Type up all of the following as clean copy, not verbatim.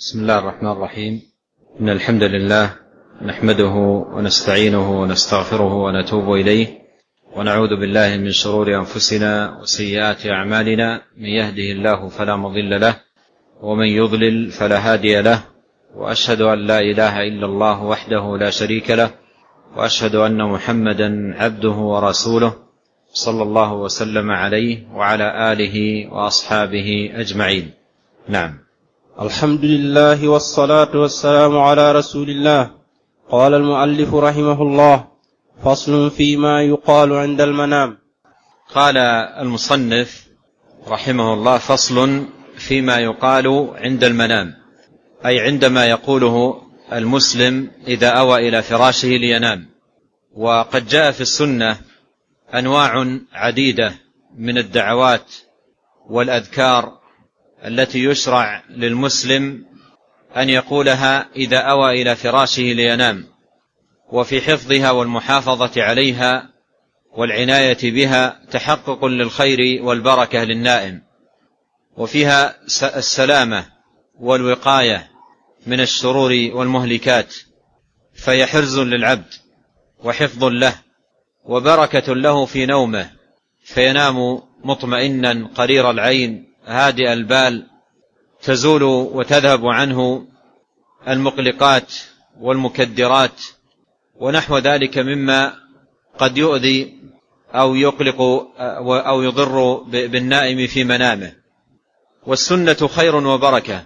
بسم الله الرحمن الرحيم. إن الحمد لله نحمده ونستعينه ونستغفره ونتوب إليه، ونعوذ بالله من شرور أنفسنا وسيئات أعمالنا، من يهده الله فلا مضل له ومن يضلل فلا هادي له، وأشهد أن لا إله إلا الله وحده لا شريك له، وأشهد أن محمدا عبده ورسوله صلى الله وسلم عليه وعلى آله وأصحابه أجمعين. نعم. الحمد لله والصلاة والسلام على رسول الله. قال المؤلف رحمه الله: فصل فيما يقال عند المنام. قال المصنف رحمه الله: فصل فيما يقال عند المنام، أي عندما يقوله المسلم إذا أوى إلى فراشه لينام. وقد جاء في السنة أنواع عديدة من الدعوات والأذكار التي يشرع للمسلم أن يقولها إذا أوى إلى فراشه لينام، وفي حفظها والمحافظة عليها والعناية بها تحقق للخير والبركة للنائم، وفيها السلامة والوقاية من الشرور والمهلكات، فهي حرز للعبد وحفظ له وبركة له في نومه، فينام مطمئنا قرير العين هادئ البال، تزول وتذهب عنه المقلقات والمكدرات ونحو ذلك مما قد يؤذي أو يقلق أو يضر بالنائم في منامه. والسنة خير وبركة،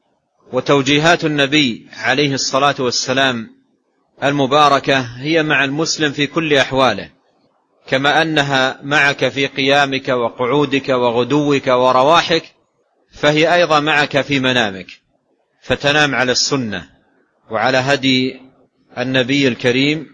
وتوجيهات النبي عليه الصلاة والسلام المباركة هي مع المسلم في كل أحواله، كما أنها معك في قيامك وقعودك وغدوك ورواحك، فهي أيضا معك في منامك، فتنام على السنة وعلى هدي النبي الكريم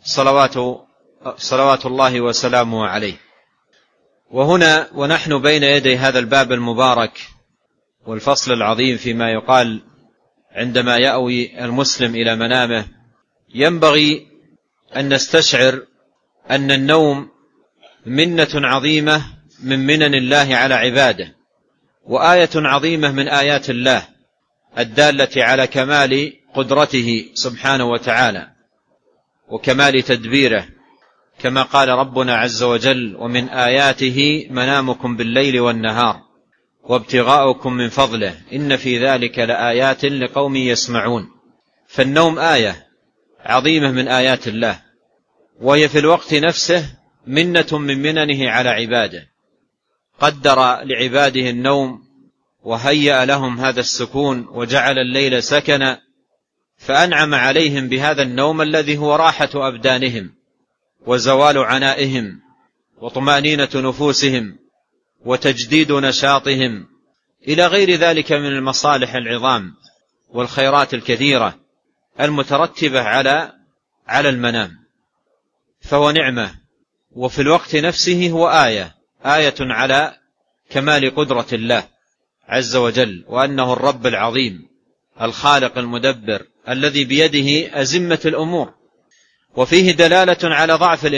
صلوات الله وسلامه عليه. وهنا ونحن بين يدي هذا الباب المبارك والفصل العظيم فيما يقال عندما يأوي المسلم إلى منامه، ينبغي أن نستشعر أن النوم منة عظيمة من منن الله على عباده، وآية عظيمة من آيات الله الدالة على كمال قدرته سبحانه وتعالى وكمال تدبيره، كما قال ربنا عز وجل: ومن آياته منامكم بالليل والنهار وابتغاؤكم من فضله إن في ذلك لآيات لقوم يسمعون. فالنوم آية عظيمة من آيات الله، وهي في الوقت نفسه منة من مننه على عباده، قدر لعباده النوم وهيأ لهم هذا السكون وجعل الليل سكنا، فأنعم عليهم بهذا النوم الذي هو راحة أبدانهم وزوال عنائهم وطمأنينة نفوسهم وتجديد نشاطهم، إلى غير ذلك من المصالح العظام والخيرات الكثيرة المترتبة على المنام. فهو نعمة، وفي الوقت نفسه هو آية على كمال قدرة الله عز وجل، وأنه الرب العظيم الخالق المدبر الذي بيده أزمة الأمور. وفيه دلالة على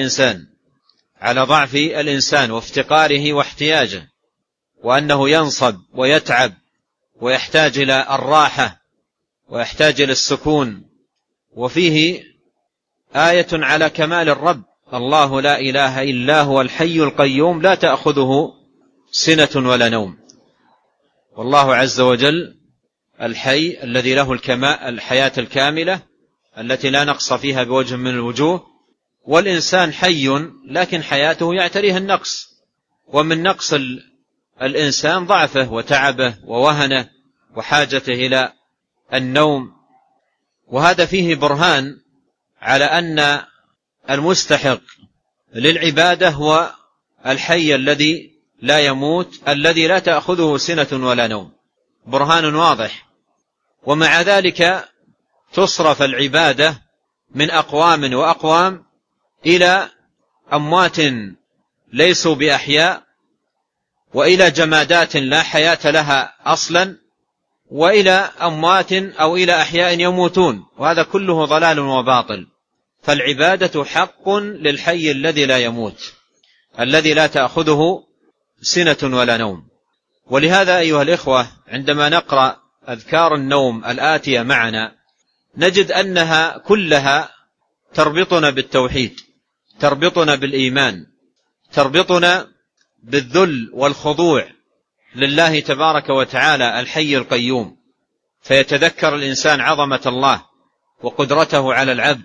ضعف الإنسان وافتقاره واحتياجه، وأنه ينصب ويتعب ويحتاج إلى الراحة ويحتاج إلى السكون. وفيه آية على كمال الرب: الله لا إله إلا هو الحي القيوم لا تأخذه سنة ولا نوم. والله عز وجل الحي الذي له الحياة الكاملة التي لا نقص فيها بوجه من الوجوه، والإنسان حي لكن حياته يعتريها النقص، ومن نقص الإنسان ضعفه وتعبه ووهنه وحاجته إلى النوم. وهذا فيه برهان على أن المستحق للعبادة هو الحي الذي لا يموت الذي لا تأخذه سنة ولا نوم، برهان واضح. ومع ذلك تصرف العبادة من أقوام وأقوام إلى أموات ليسوا بأحياء، وإلى جمادات لا حياة لها أصلا، وإلى أموات أو إلى أحياء يموتون، وهذا كله ضلال وباطل. فالعبادة حق للحي الذي لا يموت الذي لا تأخذه سنة ولا نوم. ولهذا أيها الإخوة، عندما نقرأ أذكار النوم الآتية معنا نجد أنها كلها تربطنا بالتوحيد، تربطنا بالإيمان، تربطنا بالذل والخضوع لله تبارك وتعالى الحي القيوم، فيتذكر الإنسان عظمة الله وقدرته على العبد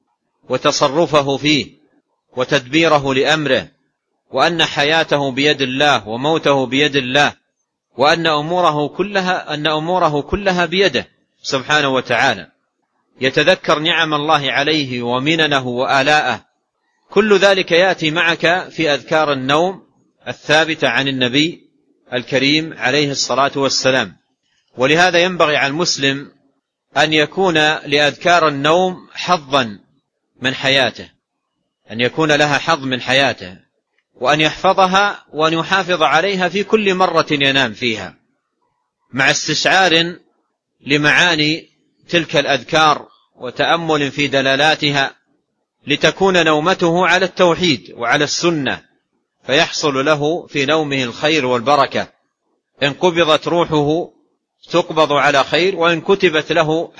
وتصرفه فيه وتدبيره لأمره، وأن حياته بيد الله وموته بيد الله، وأن أموره كلها بيده سبحانه وتعالى. يتذكر نعم الله عليه ومننه وآلاءه. كل ذلك يأتي معك في أذكار النوم الثابتة عن النبي الكريم عليه الصلاة والسلام. ولهذا ينبغي على المسلم أن يكون لأذكار النوم حظا من حياته، أن يكون لها حظ من حياته، وأن يحفظها وأن يحافظ عليها في كل مرة ينام فيها، مع استشعار لمعاني تلك الأذكار وتأمل في دلالاتها، لتكون نومته على التوحيد وعلى السنة، فيحصل له في نومه الخير والبركة. إن قبضت روحه تقبض على خير، وإن كتبت له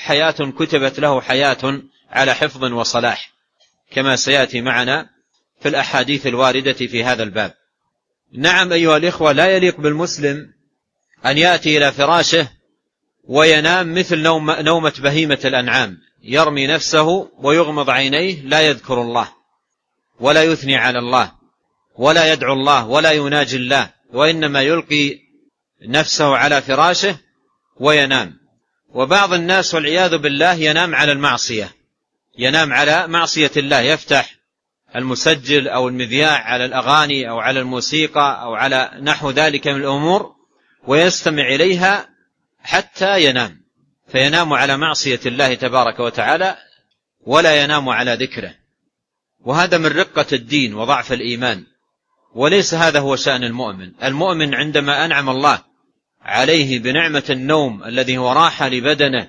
حياة على حفظ وصلاح، كما سيأتي معنا في الأحاديث الواردة في هذا الباب. نعم أيها الإخوة، لا يليق بالمسلم أن يأتي إلى فراشه وينام مثل نومة بهيمة الأنعام، يرمي نفسه ويغمض عينيه، لا يذكر الله ولا يثني على الله ولا يدعو الله ولا يناجي الله، وإنما يلقي نفسه على فراشه وينام. وبعض الناس والعياذ بالله ينام على المعصية، ينام على معصية الله، يفتح المسجل أو المذياع على الأغاني أو على الموسيقى أو على نحو ذلك من الأمور ويستمع إليها حتى ينام، فينام على معصية الله تبارك وتعالى ولا ينام على ذكره. وهذا من رقة الدين وضعف الإيمان، وليس هذا هو شأن المؤمن. المؤمن عندما أنعم الله عليه بنعمة النوم الذي هو راحة لبدنه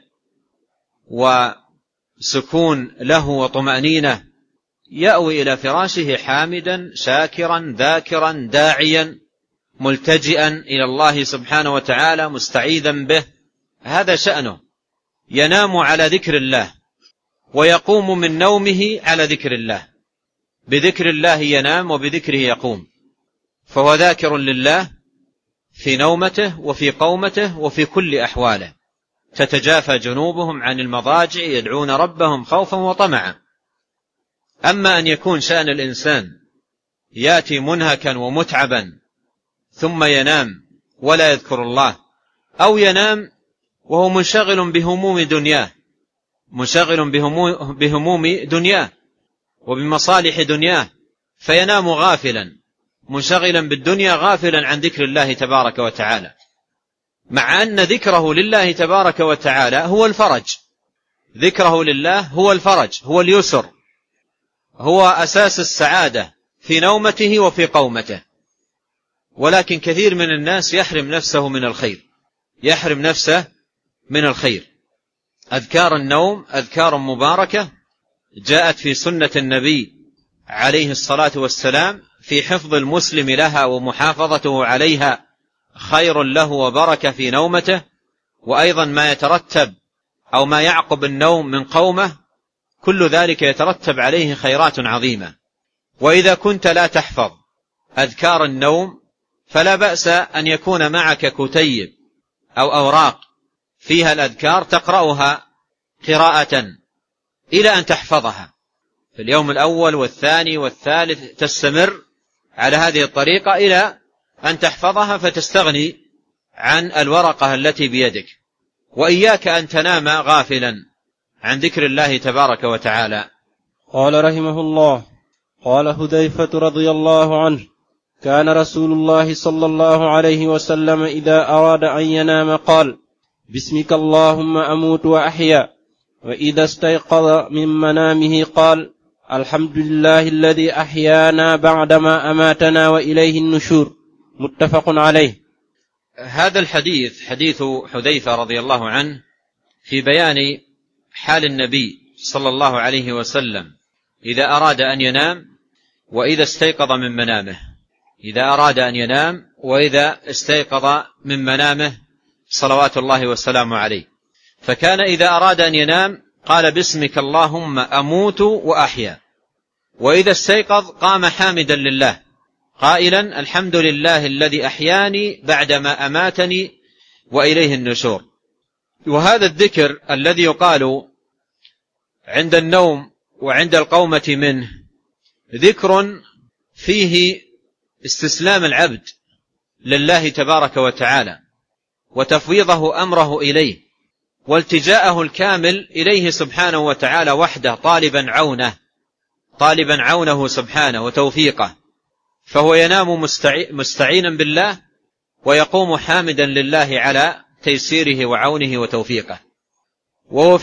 وسكون له وطمأنينة، يأوي إلى فراشه حامدا شاكرا ذاكرا داعيا ملتجئا إلى الله سبحانه وتعالى مستعيذا به. هذا شأنه، ينام على ذكر الله ويقوم من نومه على ذكر الله، بذكر الله ينام وبذكره يقوم، فهو ذاكر لله في نومته وفي قومته وفي كل أحواله. تتجافى جنوبهم عن المضاجع يدعون ربهم خوفا وطمعا. أما أن يكون شأن الإنسان يأتي منهكا ومتعبا ثم ينام ولا يذكر الله، أو ينام وهو منشغل بهموم دنياه، منشغل بهموم دنياه وبمصالح دنياه، فينام غافلا منشغلا بالدنيا غافلا عن ذكر الله تبارك وتعالى، مع أن ذكره لله تبارك وتعالى هو الفرج. ذكره لله هو الفرج، هو اليسر، هو أساس السعادة في نومته وفي قومته. ولكن كثير من الناس يحرم نفسه من الخير، يحرم نفسه من الخير. أذكار النوم أذكار مباركة جاءت في سنة النبي عليه الصلاة والسلام في حفظ المسلم لها ومحافظته عليها خير له وبركة في نومته. وأيضا ما يترتب أو ما يعقب النوم من قومه كل ذلك يترتب عليه خيرات عظيمة. وإذا كنت لا تحفظ أذكار النوم فلا بأس أن يكون معك كتيب أو أوراق فيها الأذكار تقرأها قراءة إلى أن تحفظها في اليوم الأول والثاني والثالث، تستمر على هذه الطريقة إلى أن تحفظها فتستغني عن الورقة التي بيدك. وإياك أن تنام غافلا عن ذكر الله تبارك وتعالى. قال رحمه الله: قال حذيفة رضي الله عنه: كان رسول الله صلى الله عليه وسلم إذا أراد أن ينام قال: بسمك اللهم أموت وأحيا. وإذا استيقظ من منامه قال: الحمد لله الذي أحيانا بعدما أماتنا وإليه النشور. متفق عليه. هذا الحديث حديث حذيفة رضي الله عنه في بيان حال النبي صلى الله عليه وسلم إذا أراد أن ينام وإذا استيقظ من منامه. إذا أراد أن ينام وإذا استيقظ من منامه صلوات الله وسلامه عليه. فكان إذا أراد أن ينام قال باسمك اللهم أموت وأحيا، وإذا استيقظ قام حامدا لله قائلا الحمد لله الذي أحياني بعدما أماتني وإليه النشور. وهذا الذكر الذي يقال عند النوم وعند القومة منه ذكر فيه استسلام العبد لله تبارك وتعالى وتفويضه أمره إليه والتجاءه الكامل إليه سبحانه وتعالى وحده، طالبا عونه سبحانه وتوفيقه. فهو ينام مستعينا بالله ويقوم حامدا لله على تيسيره وعونه وتوفيقه. وهو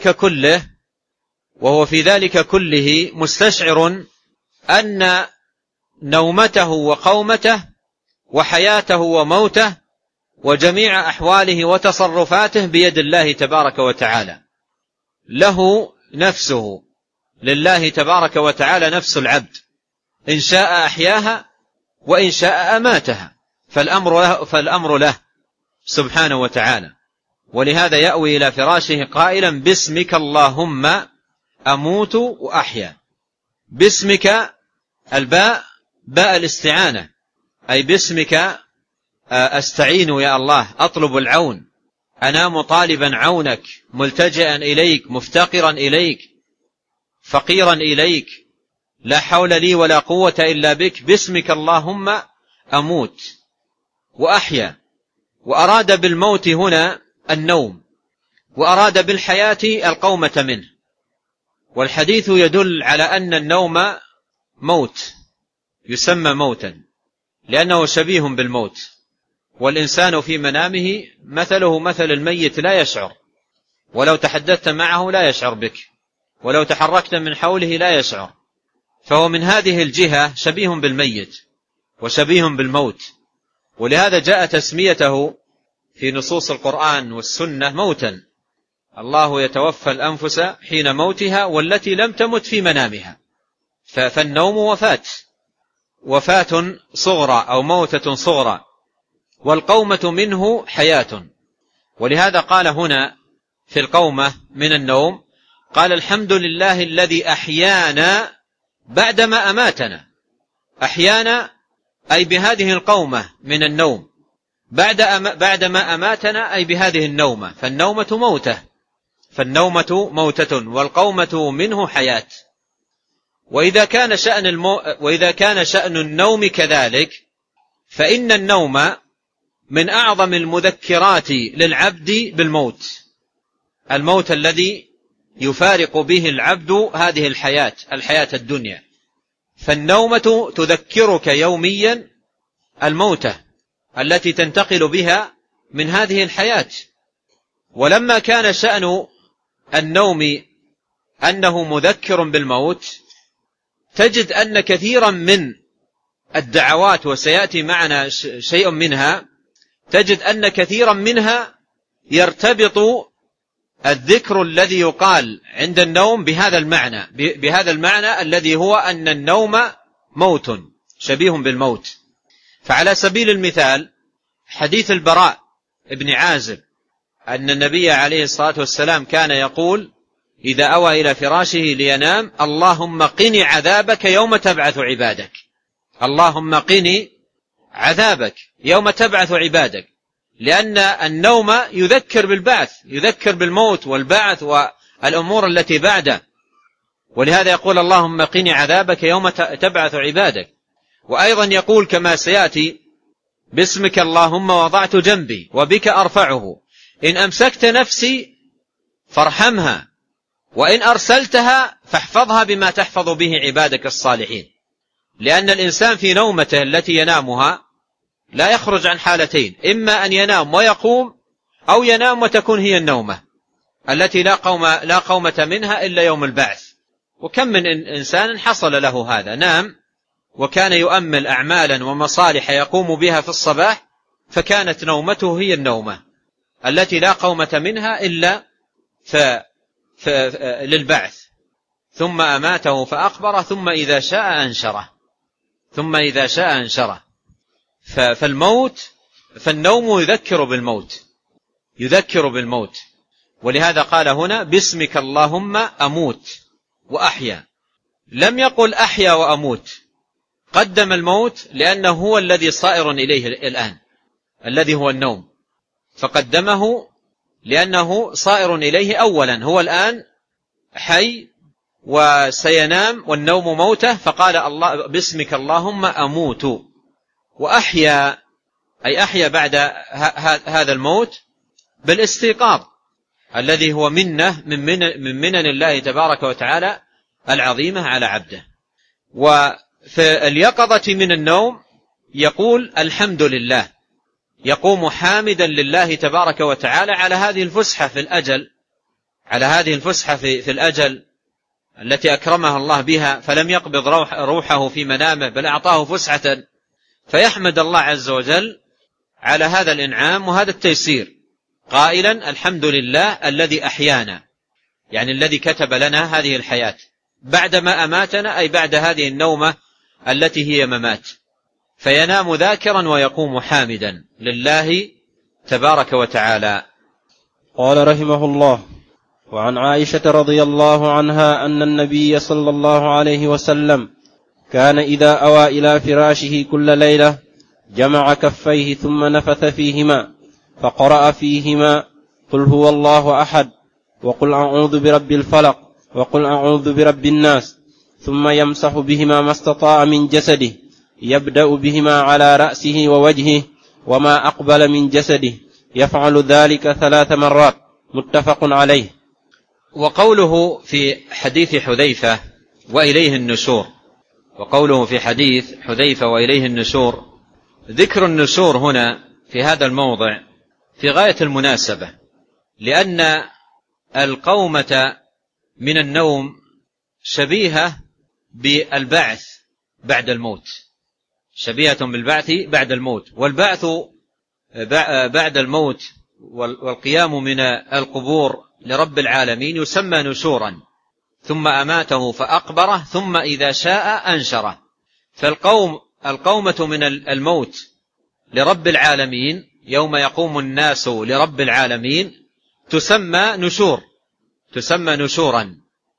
في ذلك كله مستشعر أن نومته وقومته وحياته وموته وجميع أحواله وتصرفاته بيد الله تبارك وتعالى. له نفسه، لله تبارك وتعالى نفس العبد، إن شاء أحياها وإن شاء أماتها، فالأمر له سبحانه وتعالى. ولهذا يأوي إلى فراشه قائلا باسمك اللهم أموت وأحيا. باسمك الباء باء الاستعانة، أي باسمك أستعين يا الله، أطلب العون، أنام طالبا عونك، ملتجئا إليك، مفتقرا إليك، فقيرا إليك، لا حول لي ولا قوة إلا بك. باسمك اللهم أموت وأحيا. وأراد بالموت هنا النوم، وأراد بالحياة القومة منه. والحديث يدل على أن النوم موت، يسمى موتا لأنه شبيه بالموت. والإنسان في منامه مثله مثل الميت لا يشعر، ولو تحدثت معه لا يشعر بك، ولو تحركت من حوله لا يشعر. فهو من هذه الجهة شبيه بالميت وشبيه بالموت. ولهذا جاء تسميته في نصوص القرآن والسنة موتا. الله يتوفى الأنفس حين موتها والتي لم تمت في منامها. فالنوم وفاة صغرى أو موتة صغرى، والقومة منه حياة. ولهذا قال هنا في القومة من النوم قال الحمد لله الذي أحيانا بعدما أماتنا. أحيانا أي بهذه القومة من النوم، بعدما أماتنا أي بهذه النومة. فالنومة موتة والقومة منه حياة. وإذا كان شأن النوم كذلك، فإن النوم من أعظم المذكرات للعبد بالموت، الموت الذي يفارق به العبد هذه الحياة الدنيا. فالنومة تذكرك يوميا الموتة التي تنتقل بها من هذه الحياة. ولما كان شأن النوم أنه مذكر بالموت، تجد أن كثيرا من الدعوات، وسيأتي معنا شيء منها، تجد أن كثيرا منها يرتبط الذكر الذي يقال عند النوم بهذا المعنى الذي هو أن النوم موت شبيه بالموت. فعلى سبيل المثال حديث البراء ابن عازب أن النبي عليه الصلاة والسلام كان يقول إذا أوى إلى فراشه لينام اللهم قني عذابك يوم تبعث عبادك. اللهم قني عذابك يوم تبعث عبادك، لأن النوم يذكر بالبعث، يذكر بالموت والبعث والأمور التي بعده. ولهذا يقول اللهم قني عذابك يوم تبعث عبادك. وأيضا يقول كما سيأتي باسمك اللهم وضعت جنبي وبك أرفعه، إن أمسكت نفسي فارحمها، وإن أرسلتها فاحفظها بما تحفظ به عبادك الصالحين. لأن الإنسان في نومته التي ينامها لا يخرج عن حالتين، إما أن ينام ويقوم، أو ينام وتكون هي النومة التي لا قومة منها إلا يوم البعث. وكم من إنسان حصل له هذا، نام وكان يؤمل أعمالا ومصالح يقوم بها في الصباح، فكانت نومته هي النومة التي لا قومة منها إلا للبعث، ثم أماته فأقبره، ثم إذا شاء أنشره. فالنوم يذكر بالموت، يذكر بالموت. ولهذا قال هنا باسمك اللهم أموت وأحيا، لم يقل أحيا وأموت، قدم الموت لأنه هو الذي صائر إليه الآن، الذي هو النوم، فقدمه لأنه صائر إليه أولا، هو الآن حي وسينام والنوم موته، فقال الله باسمك اللهم أموت وأحيا، أي أحيا بعد هذا الموت بالاستيقاظ الذي هو منه من منن الله تبارك وتعالى العظيمة على عبده. وفي اليقظة من النوم يقول الحمد لله، يقوم حامدا لله تبارك وتعالى على هذه الفسحة في الأجل، على هذه الفسحة في الأجل التي أكرمها الله بها، فلم يقبض روحه في منامه بل أعطاه فسحة، فيحمد الله عز وجل على هذا الإنعام وهذا التيسير، قائلا الحمد لله الذي أحيانا، يعني الذي كتب لنا هذه الحياة بعدما أماتنا، أي بعد هذه النومة التي هي ممات، فينام ذاكرا ويقوم حامدا لله تبارك وتعالى. قال رحمه الله: وعن عائشة رضي الله عنها أن النبي صلى الله عليه وسلم كان إذا أوى إلى فراشه كل ليلة جمع كفيه ثم نفث فيهما فقرأ فيهما قل هو الله أحد وقل أعوذ برب الفلق وقل أعوذ برب الناس، ثم يمسح بهما ما استطاع من جسده، يبدأ بهما على رأسه ووجهه وما أقبل من جسده، يفعل ذلك 3 مرات، متفق عليه. وقوله في حديث حذيفة وإليه النشور، وقوله في حديث حذيفة وإليه النشور، ذكر النشور هنا في هذا الموضع في غاية المناسبة، لأن القومة من النوم شبيهة بالبعث بعد الموت، شبيهة بالبعث بعد الموت، والبعث بعد الموت والقيام من القبور لرب العالمين يسمى نشورا، ثم أماته فأقبره ثم إذا شاء أنشره. فالقومة من الموت لرب العالمين يوم يقوم الناس لرب العالمين تسمى نشور، تسمى نشورا.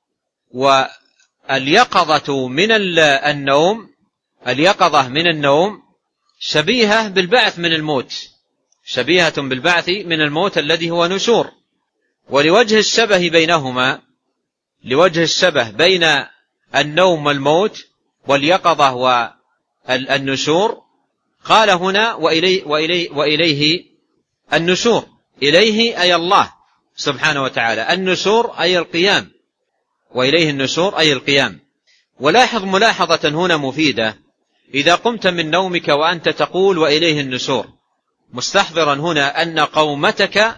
واليقظة من النوم، اليقظة من النوم شبيهة بالبعث من الموت، شبيهة بالبعث من الموت الذي هو نشور. ولوجه الشبه بينهما، لوجه الشبه بين النوم والموت واليقظة والنشور، قال هنا وإليه النشور، إليه أي الله سبحانه وتعالى، النشور أي القيام، وإليه النشور أي القيام. ولاحظ ملاحظة هنا مفيدة، إذا قمت من نومك وأنت تقول وإليه النشور، مستحضرا هنا أن قومتك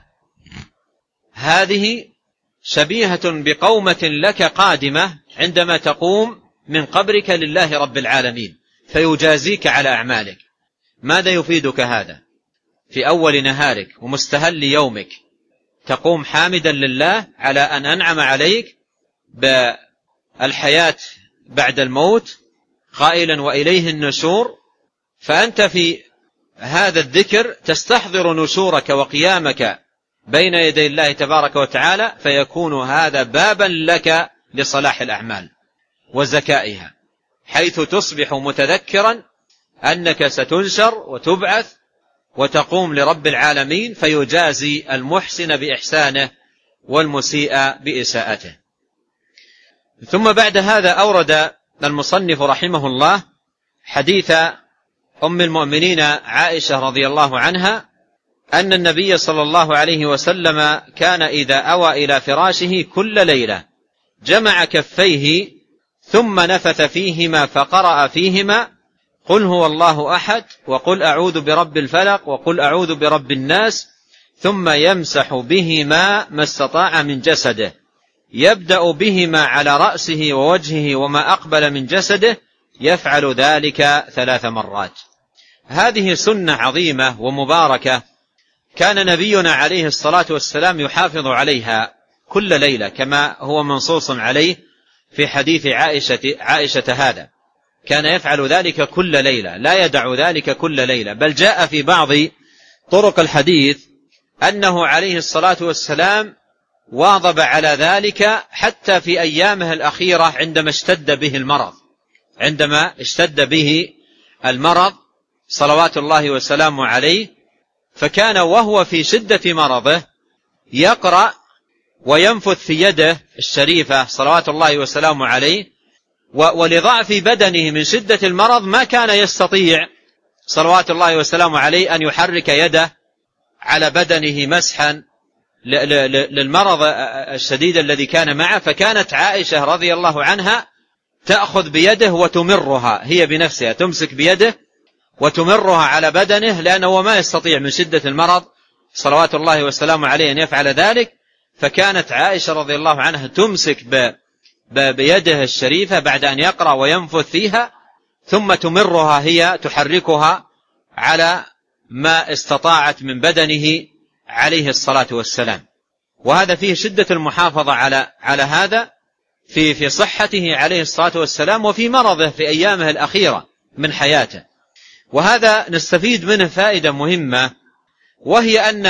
هذه شبيهة بقومة لك قادمة عندما تقوم من قبرك لله رب العالمين فيجازيك على أعمالك. ماذا يفيدك هذا؟ في أول نهارك ومستهل يومك تقوم حامدا لله على أن أنعم عليك بالحياة بعد الموت، قائلا وإليه النشور، فأنت في هذا الذكر تستحضر نشورك وقيامك بين يدي الله تبارك وتعالى، فيكون هذا بابا لك لصلاح الأعمال وزكائها، حيث تصبح متذكرا أنك ستنشر وتبعث وتقوم لرب العالمين فيجازي المحسن بإحسانه والمسيء بإساءته. ثم بعد هذا أورد المصنف رحمه الله حديث أم المؤمنين عائشة رضي الله عنها أن النبي صلى الله عليه وسلم كان إذا أوى إلى فراشه كل ليلة جمع كفيه ثم نفث فيهما فقرأ فيهما قل هو الله أحد وقل أعوذ برب الفلق وقل أعوذ برب الناس، ثم يمسح بهما ما استطاع من جسده، يبدأ بهما على رأسه ووجهه وما أقبل من جسده، يفعل ذلك 3 مرات. هذه سنة عظيمة ومباركة كان نبينا عليه الصلاة والسلام يحافظ عليها كل ليلة، كما هو منصوص عليه في حديث عائشة هذا، كان يفعل ذلك كل ليلة، لا يدع ذلك كل ليلة. بل جاء في بعض طرق الحديث أنه عليه الصلاة والسلام واظب على ذلك حتى في أيامه الأخيرة عندما اشتد به المرض صلوات الله وسلامه عليه، فكان وهو في شدة مرضه يقرأ وينفث في يده الشريفة صلوات الله وسلامه عليه، ولضعف بدنه من شدة المرض ما كان يستطيع صلوات الله وسلامه عليه أن يحرك يده على بدنه مسحا للمرض الشديد الذي كان معه. فكانت عائشة رضي الله عنها تأخذ بيده وتمرها هي بنفسها، تمسك بيده وتمرها على بدنه، لأنه ما يستطيع من شدة المرض صلوات الله وسلامه عليه أن يفعل ذلك. فكانت عائشة رضي الله عنها تمسك بيده الشريفة بعد أن يقرأ وينفث فيها، ثم تمرها هي تحركها على ما استطاعت من بدنه عليه الصلاة والسلام. وهذا فيه شدة المحافظة على هذا في صحته عليه الصلاة والسلام وفي مرضه في أيامه الأخيرة من حياته. وهذا نستفيد منه فائدة مهمة، وهي أن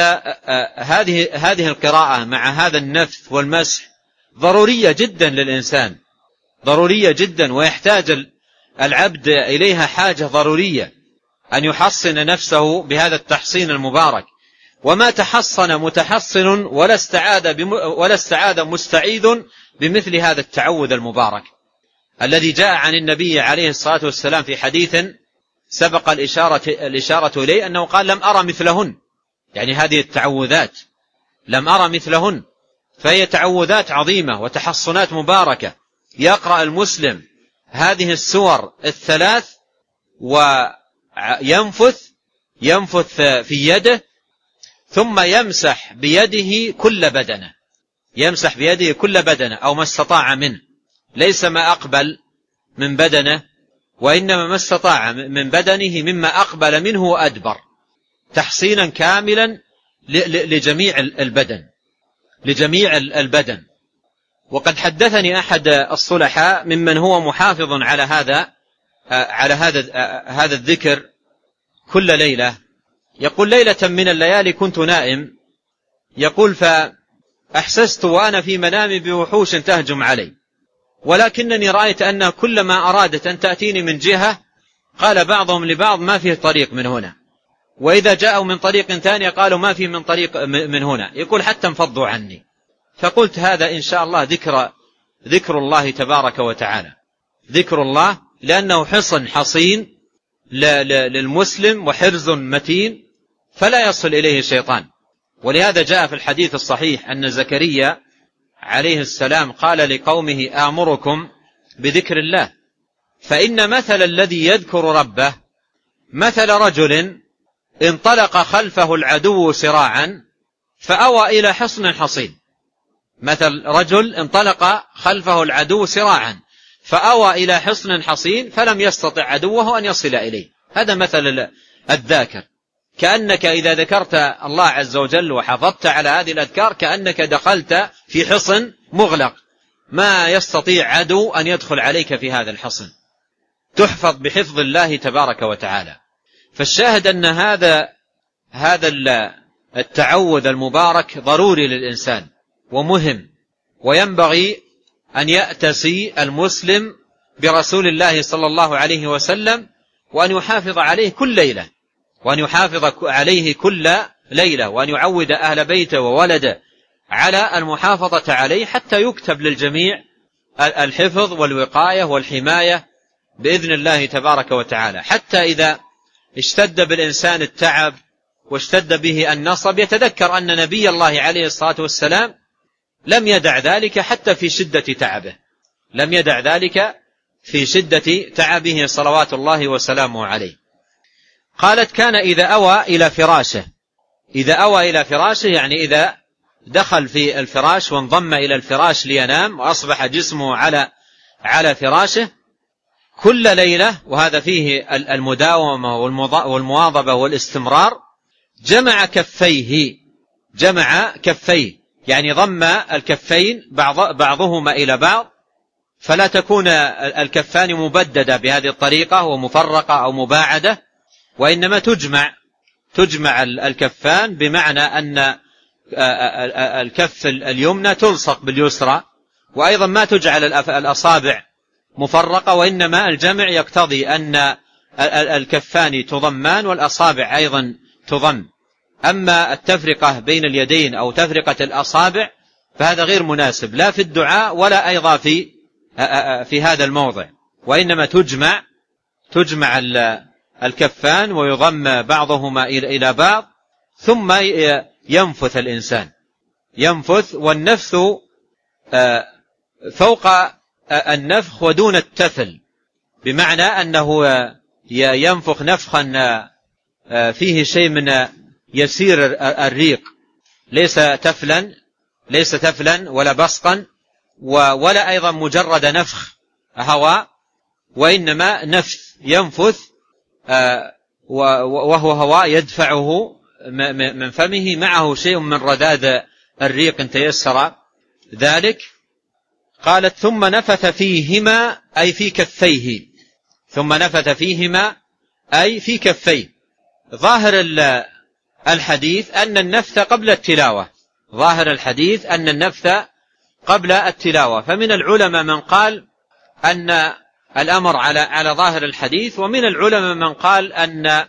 هذه القراءة مع هذا النفث والمسح ضرورية جدا للإنسان، ضرورية جدا، ويحتاج العبد إليها حاجة ضرورية أن يحصن نفسه بهذا التحصين المبارك. وما تحصن متحصن ولا استعاذ مستعيذ بمثل هذا التعوذ المبارك الذي جاء عن النبي عليه الصلاة والسلام في حديث سبق الإشارة إليه، أنه قال: لم أرى مثلهن، يعني هذه التعوذات لم أرى مثلهن، فهي تعوذات عظيمة وتحصنات مباركة. يقرأ المسلم هذه السور الثلاث وينفث في يده، ثم يمسح بيده كل بدنه أو ما استطاع منه، ليس ما أقبل من بدنه، وإنما ما استطاع من بدنه مما أقبل منه وأدبر، تحصينا كاملا لجميع البدن. وقد حدثني أحد الصلحاء ممن هو محافظ على هذا الذكر كل ليلة، يقول: ليلة من الليالي كنت نائم، يقول: فأحسست وأنا في منامي بوحوش تهجم علي، ولكنني رأيت أنها كلما أرادت أن تأتيني من جهة قال بعضهم لبعض: ما فيه طريق من هنا، وإذا جاءوا من طريق ثاني قالوا: ما فيه من طريق من هنا، يقول: حتى انفضوا عني. فقلت: هذا إن شاء الله ذكر الله تبارك وتعالى، ذكر الله، لأنه حصن حصين للمسلم وحرز متين فلا يصل إليه شيطان. ولهذا جاء في الحديث الصحيح أن زكريا عليه السلام قال لقومه: آمركم بذكر الله، فإن مثل الذي يذكر ربه مثل رجل انطلق خلفه العدو سراعا فأوى إلى حصن حصين. مثل رجل انطلق خلفه العدو سراعا فأوى إلى حصن حصين فلم يستطع عدوه أن يصل إليه. هذا مثل الذاكر، كأنك إذا ذكرت الله عز وجل وحافظت على هذه الأذكار كأنك دخلت في حصن مغلق، ما يستطيع عدو أن يدخل عليك في هذا الحصن، تحفظ بحفظ الله تبارك وتعالى. فالشاهد أن هذا التعوذ المبارك ضروري للإنسان ومهم، وينبغي أن يأتسي المسلم برسول الله صلى الله عليه وسلم وأن يحافظ عليه كل ليلة، وأن يعود أهل بيته وولده على المحافظة عليه حتى يكتب للجميع الحفظ والوقاية والحماية بإذن الله تبارك وتعالى. حتى إذا اشتد بالإنسان التعب واشتد به النصب يتذكر أن نبي الله عليه الصلاة والسلام لم يدع ذلك حتى في شدة تعبه، لم يدع ذلك في شدة تعبه صلوات الله وسلامه عليه. قالت: كان إذا أوى إلى فراشه يعني إذا دخل في الفراش وانضم إلى الفراش لينام وأصبح جسمه على فراشه كل ليلة، وهذا فيه المداومة والمواظبة والاستمرار، جمع كفيه يعني ضم الكفين بعضهما إلى بعض، فلا تكون الكفان مبددة بهذه الطريقة ومفرقة أو مباعدة، وإنما تجمع الكفان، بمعنى أن الكف اليمنى تلصق باليسرى، وأيضا ما تجعل الأصابع مفرقة، وإنما الجمع يقتضي أن الكفان تضمان والأصابع أيضا تضم. أما التفرقة بين اليدين أو تفرقة الأصابع فهذا غير مناسب لا في الدعاء ولا أيضا في هذا الموضع، وإنما تجمع الكفان ويضم بعضهما إلى بعض، ثم ينفث الإنسان، ينفث، والنفث فوق النفخ ودون التفل، بمعنى أنه ينفخ نفخا فيه شيء من يسير الريق، ليس تفلا ولا بصقا ولا أيضا مجرد نفخ هواء، وإنما نفث، ينفث وهو هواء يدفعه من فمه، معه شيء من رذاذ الريق إن تيسر ذلك. قالت ثم نفث فيهما أي في كفيه، ثم نفث فيهما أي في كفيه. ظاهر الحديث أن النفث قبل التلاوة، ظاهر الحديث أن النفث قبل التلاوة، فمن العلماء من قال أن الأمر على ظاهر الحديث، ومن العلماء من قال أن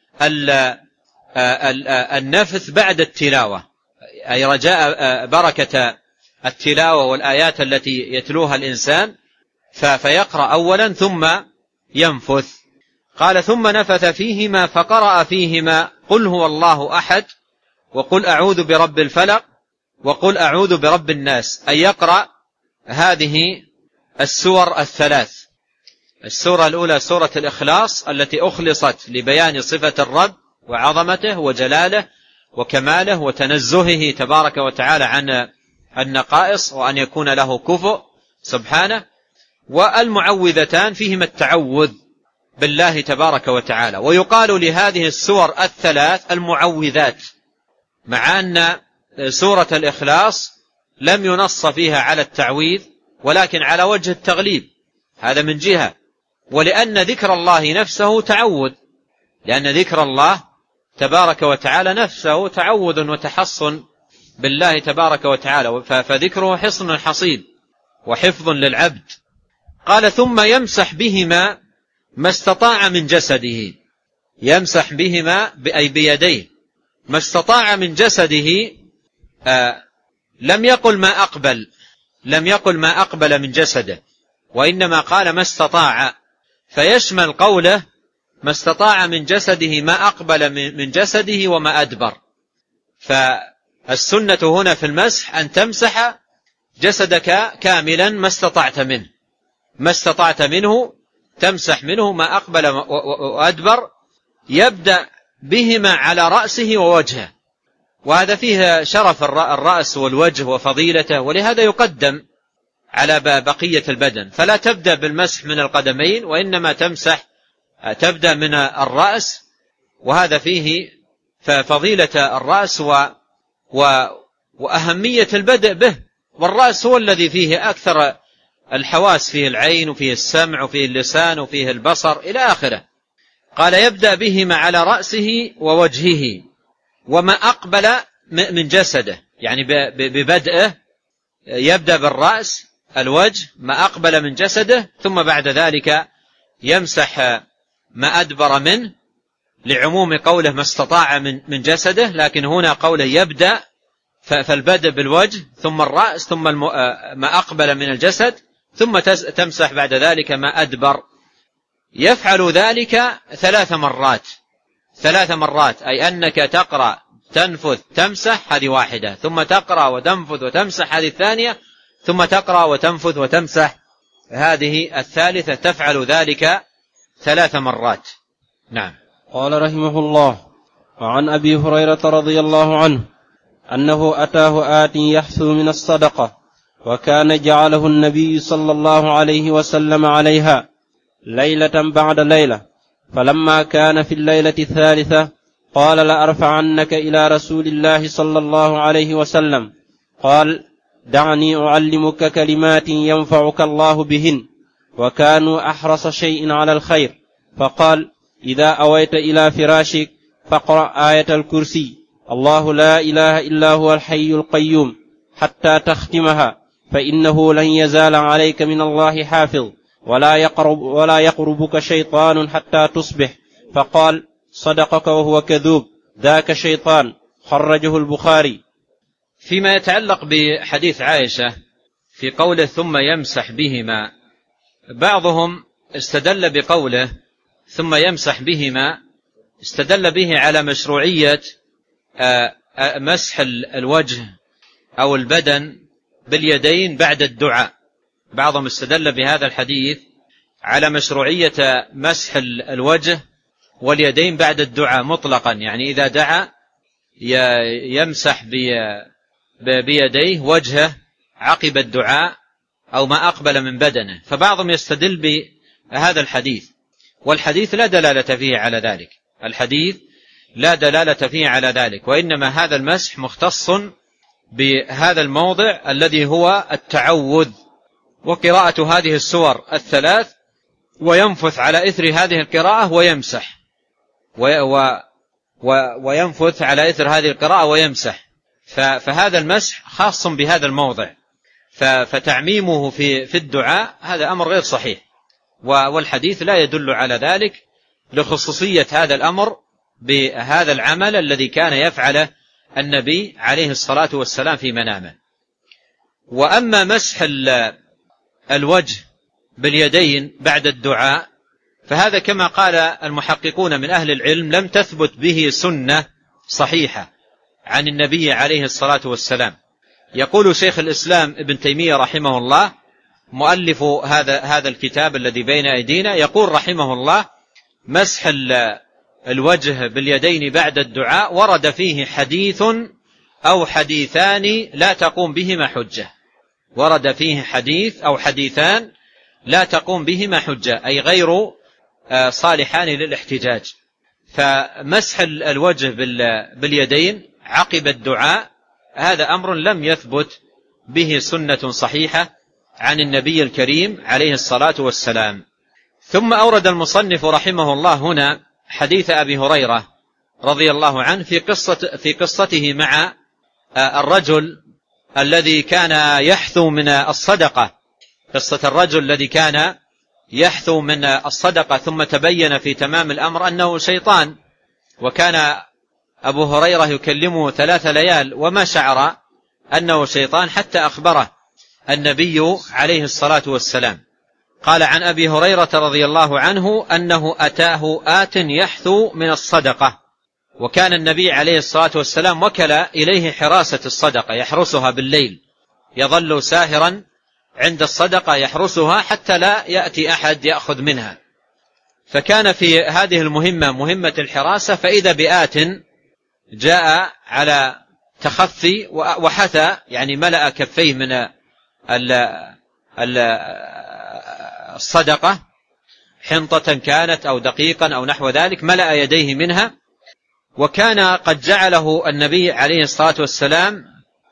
النفث بعد التلاوة، أي رجاء بركة التلاوة والآيات التي يتلوها الإنسان، فيقرأ أولا ثم ينفث. قال ثم نفث فيهما فقرأ فيهما قل هو الله أحد وقل أعوذ برب الفلق وقل أعوذ برب الناس، أي يقرأ هذه السور الثلاث. السورة الأولى سورة الإخلاص التي أخلصت لبيان صفة الرب وعظمته وجلاله وكماله وتنزهه تبارك وتعالى عن النقائص وأن يكون له كفؤ سبحانه. والمعوذتان فيهما التعوذ بالله تبارك وتعالى، ويقال لهذه السور الثلاث المعوذات، مع أن سورة الإخلاص لم ينص فيها على التعويذ ولكن على وجه التغليب، هذا من جهة، ولأن ذكر الله نفسه تعوذ، لأن ذكر الله تبارك وتعالى نفسه تعوذ وتحصن بالله تبارك وتعالى، فذكره حصن حصين وحفظ للعبد. قال ثم يمسح بهما ما استطاع من جسده، يمسح بهما أي بيديه ما استطاع من جسده. لم يقل ما أقبل من جسده، وإنما قال ما استطاع، فيشمل قوله ما استطاع من جسده ما أقبل من جسده وما أدبر. فالسنة هنا في المسح أن تمسح جسدك كاملا ما استطعت منه تمسح منه ما أقبل وأدبر، يبدأ بهما على رأسه ووجهه، وهذا فيه شرف الرأس والوجه وفضيلته، ولهذا يقدم على بقية البدن، فلا تبدأ بالمسح من القدمين، وإنما تبدأ من الرأس، وهذا فيه فضيلة الرأس وأهمية البدء به. والرأس هو الذي فيه أكثر الحواس، فيه العين وفيه السمع وفيه اللسان وفيه البصر إلى آخره. قال يبدأ بهما على رأسه ووجهه وما أقبل من جسده، يعني ببدءه يبدأ بالرأس الوجه ما أقبل من جسده، ثم بعد ذلك يمسح ما أدبر منه، لعموم قوله ما استطاع من جسده، لكن هنا قوله يبدأ، فالبدء بالوجه ثم الرأس ثم ما أقبل من الجسد، ثم تمسح بعد ذلك ما أدبر. يفعل ذلك 3 مرات، أي أنك تقرأ تنفث تمسح هذه واحدة، ثم تقرأ وتنفث وتمسح هذه الثانية، ثم تقرأ وتنفث وتمسح هذه الثالثة، تفعل ذلك 3 مرات. نعم. قال رحمه الله: وعن أبي هريرة رضي الله عنه أنه أتاه آت يحثو من الصدقة، وكان جعله النبي صلى الله عليه وسلم عليها ليلة بعد ليلة، فلما كان في الليلة الثالثة قال لأرفعنك إلى رسول الله صلى الله عليه وسلم. قال: دعني أعلمك كلمات ينفعك الله بهن. وكانوا أحرص شيء على الخير، فقال: إذا أويت إلى فراشك فاقرأ آية الكرسي الله لا إله إلا هو الحي القيوم حتى تختمها، فإنه لن يزال عليك من الله حافظ، ولا يقربك شيطان حتى تصبح. فقال صدقك وهو كذوب، ذاك شيطان. خرجه البخاري. فيما يتعلق بحديث عائشة في قوله ثم يمسح بهما، بعضهم استدل بقوله ثم يمسح بهما، استدل به على مشروعية مسح الوجه أو البدن باليدين بعد الدعاء. بعضهم استدل بهذا الحديث على مشروعية مسح الوجه واليدين بعد الدعاء مطلقا، يعني إذا دعا يمسح بيديه وجهه عقب الدعاء أو ما أقبل من بدنه. فبعضهم يستدل بهذا الحديث، والحديث لا دلالة فيه على ذلك، الحديث لا دلالة فيه على ذلك، وإنما هذا المسح مختص بهذا الموضع الذي هو التعوذ وقراءة هذه السور الثلاث، وينفث على إثر هذه القراءة ويمسح، وينفث على إثر هذه القراءة ويمسح. فهذا المسح خاص بهذا الموضع، فتعميمه في الدعاء هذا أمر غير صحيح، والحديث لا يدل على ذلك لخصوصية هذا الأمر بهذا العمل الذي كان يفعله النبي عليه الصلاة والسلام في منامه. وأما مسح الوجه باليدين بعد الدعاء فهذا كما قال المحققون من أهل العلم لم تثبت به سنة صحيحة عن النبي عليه الصلاة والسلام. يقول شيخ الإسلام ابن تيمية رحمه الله مؤلف هذا الكتاب الذي بين أيدينا، يقول رحمه الله مسح الوجه باليدين بعد الدعاء ورد فيه حديث أو حديثان لا تقوم بهما حجة. ورد فيه حديث أو حديثان لا تقوم بهما حجة، أي غير صالحان للاحتجاج. فمسح الوجه باليدين عقب الدعاء هذا أمر لم يثبت به سنة صحيحة عن النبي الكريم عليه الصلاة والسلام. ثم أورد المصنف رحمه الله هنا حديث أبي هريرة رضي الله عنه في قصته مع الرجل الذي كان يحثو من الصدقة، قصة الرجل الذي كان يحثو من الصدقة ثم تبين في تمام الأمر أنه شيطان، وكان أبو هريرة يكلمه 3 ليال وما شعر أنه شيطان حتى أخبره النبي عليه الصلاة والسلام. قال عن أبي هريرة رضي الله عنه أنه أتاه آت يحثو من الصدقة، وكان النبي عليه الصلاة والسلام وكل إليه حراسة الصدقة، يحرسها بالليل، يظل ساهرا عند الصدقة يحرسها حتى لا يأتي أحد يأخذ منها. فكان في هذه المهمة مهمة الحراسة، فإذا بآت جاء على تخفي وحثى، يعني ملأ كفيه من الصدقة، حنطة كانت أو دقيقا أو نحو ذلك، ملأ يديه منها. وكان قد جعله النبي عليه الصلاة والسلام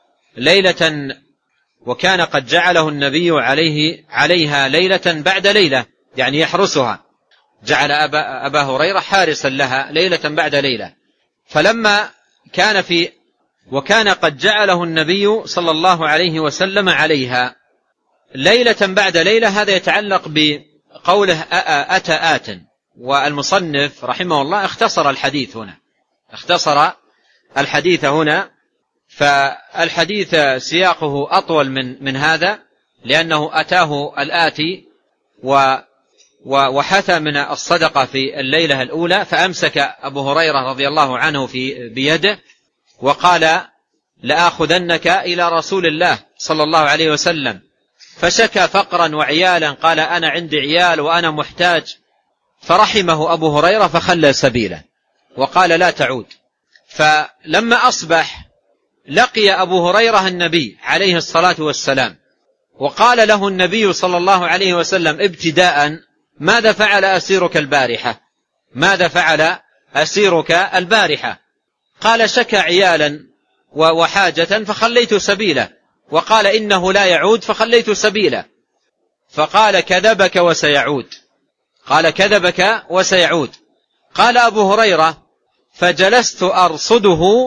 عليها ليلة بعد ليلة، يعني يحرسها، جعل أبا هريرة حارسا لها ليلة بعد ليلة. فلما وكان قد جعله النبي صلى الله عليه وسلم عليها ليلة بعد ليلة، هذا يتعلق بقوله أتى آت، والمصنف رحمه الله اختصر الحديث هنا، فالحديث سياقه أطول من هذا، لأنه أتاه الآتي وحثى من الصدقة في الليلة الأولى، فأمسك أبو هريرة رضي الله عنه بيده وقال لآخذنك إلى رسول الله صلى الله عليه وسلم، فشكى فقرا وعيالا، قال أنا عندي عيال وأنا محتاج، فرحمه أبو هريرة فخلى سبيله وقال لا تعود. فلما أصبح لقي أبو هريرة النبي عليه الصلاة والسلام، وقال له النبي صلى الله عليه وسلم ابتداء ماذا فعل أسيرك البارحة؟ قال شكى عيالا وحاجة فخليت سبيله، وقال إنه لا يعود فخليت سبيله. فقال كذبك وسيعود. قال أبو هريرة فجلست أرصده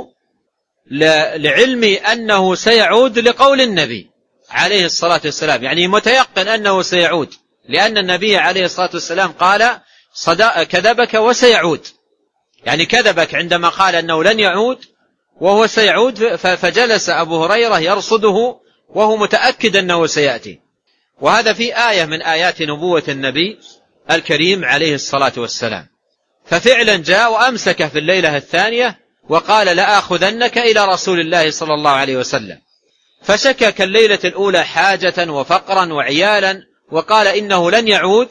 لعلمي أنه سيعود لقول النبي عليه الصلاة والسلام، يعني متيقن أنه سيعود، لأن النبي عليه الصلاة والسلام قال كذبك وسيعود، يعني كذبك عندما قال أنه لن يعود وهو سيعود. فجلس أبو هريرة يرصده وهو متأكد أنه سيأتي. وهذا في آية من آيات نبوة النبي الكريم عليه الصلاة والسلام. ففعلا جاء وأمسك في الليلة الثانية وقال لآخذنك إلى رسول الله صلى الله عليه وسلم، فشكى كالليلة الأولى حاجة وفقرا وعيالا وقال إنه لن يعود،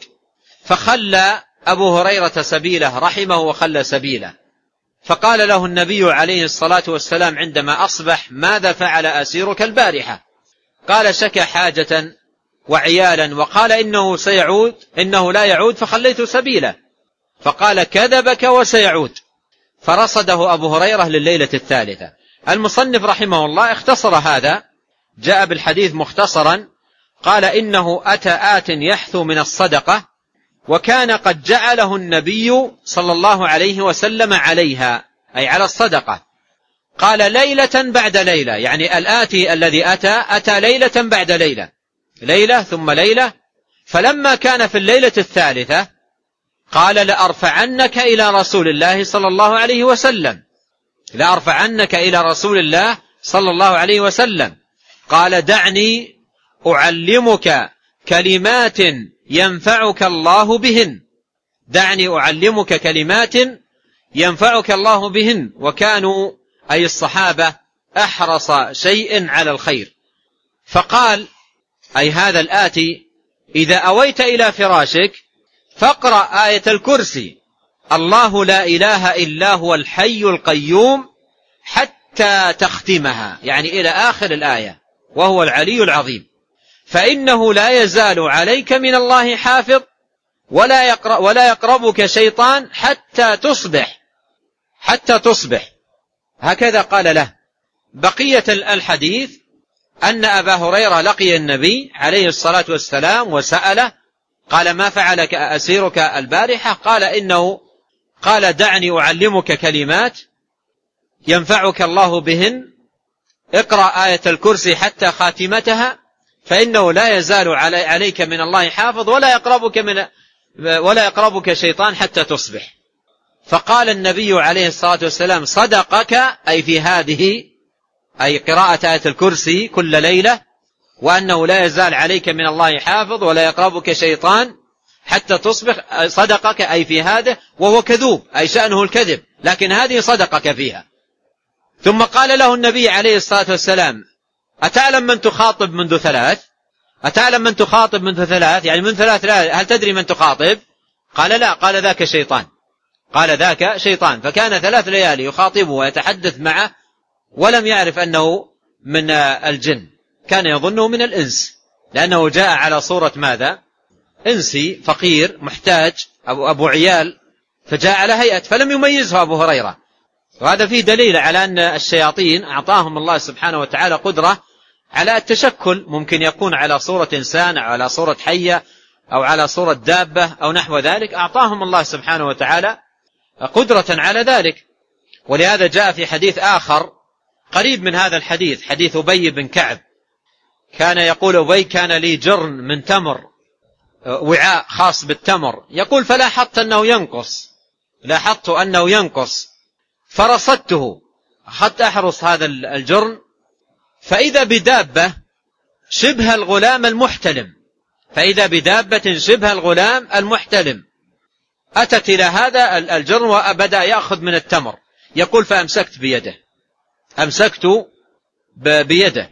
فخلى أبو هريرة سبيله رحمه وخلى سبيله. فقال له النبي عليه الصلاة والسلام عندما أصبح ماذا فعل أسيرك البارحة؟ قال شكى حاجة وعيالا وقال إنه سيعود، إنه لا يعود فخليت سبيله. فقال كذبك وسيعود. فرصده أبو هريرة لليلة الثالثة. المصنف رحمه الله اختصر هذا، جاء بالحديث مختصرا، قال إنه أتى آت يحثو من الصدقة وكان قد جعله النبي صلى الله عليه وسلم عليها، أي على الصدقة. قال ليلة بعد ليلة، يعني الآتي الذي أتى ليلة بعد ليلة، ليلة ثم ليلة. فلما كان في الليلة الثالثة قال لأرفعنك إلى رسول الله صلى الله عليه وسلم، لأرفعنك إلى رسول الله صلى الله عليه وسلم. قال دعني أعلمك كلمات ينفعك الله بهن، دعني أعلمك كلمات ينفعك الله بهن. وكانوا أي الصحابة أحرص شيء على الخير. فقال أي هذا الآتي إذا أويت إلى فراشك فاقرأ آية الكرسي الله لا إله إلا هو الحي القيوم حتى تختمها، يعني إلى آخر الآية، وهو العلي العظيم. فإنه لا يزال عليك من الله حافظ ولا يقربك شيطان حتى تصبح. هكذا قال له. بقية الحديث أن أبا هريرة لقي النبي عليه الصلاة والسلام وسأله، قال ما فعل أسيرك البارحة؟ قال إنه قال دعني أعلمك كلمات ينفعك الله بهن، اقرأ آية الكرسي حتى خاتمتها، فإنه لا يزال عليك من الله حافظ ولا يقربك شيطان حتى تصبح. فقال النبي عليه الصلاة والسلام صدقك، أي في هذه أي قراءة آية الكرسي كل ليلة، وأنه لا يزال عليك من الله حافظ ولا يقربك شيطان حتى تصبح. صدقك أي في هذا، وهو كذوب أي شأنه الكذب، لكن هذه صدقك فيها. ثم قال له النبي عليه الصلاة والسلام أتعلم من تخاطب منذ ثلاث؟ أتعلم من تخاطب منذ ثلاث؟ يعني من ثلاث هل تدري من تخاطب؟ قال لا. قال ذاك شيطان. قال ذاك شيطان. فكان 3 ليالي يخاطبه ويتحدث معه ولم يعرف أنه من الجن، كان يظنه من الإنس، لأنه جاء على صورة ماذا؟ إنسي فقير محتاج أبو عيال، فجاء على هيئة، فلم يميزه أبو هريرة. وهذا فيه دليل على أن الشياطين أعطاهم الله سبحانه وتعالى قدرة على التشكل، ممكن يكون على صورة إنسان أو على صورة حية أو على صورة دابة أو نحو ذلك، أعطاهم الله سبحانه وتعالى قدرة على ذلك. ولهذا جاء في حديث آخر قريب من هذا الحديث، حديث أبي بن كعب، كان يقول أبي كان لي جرن من تمر، وعاء خاص بالتمر، يقول فلاحظت أنه ينقص فرصدته، أخذت أحرص هذا الجرن، فإذا بدابة شبه الغلام المحتلم، أتت إلى هذا الجرن وبدأ يأخذ من التمر، يقول فأمسكت بيده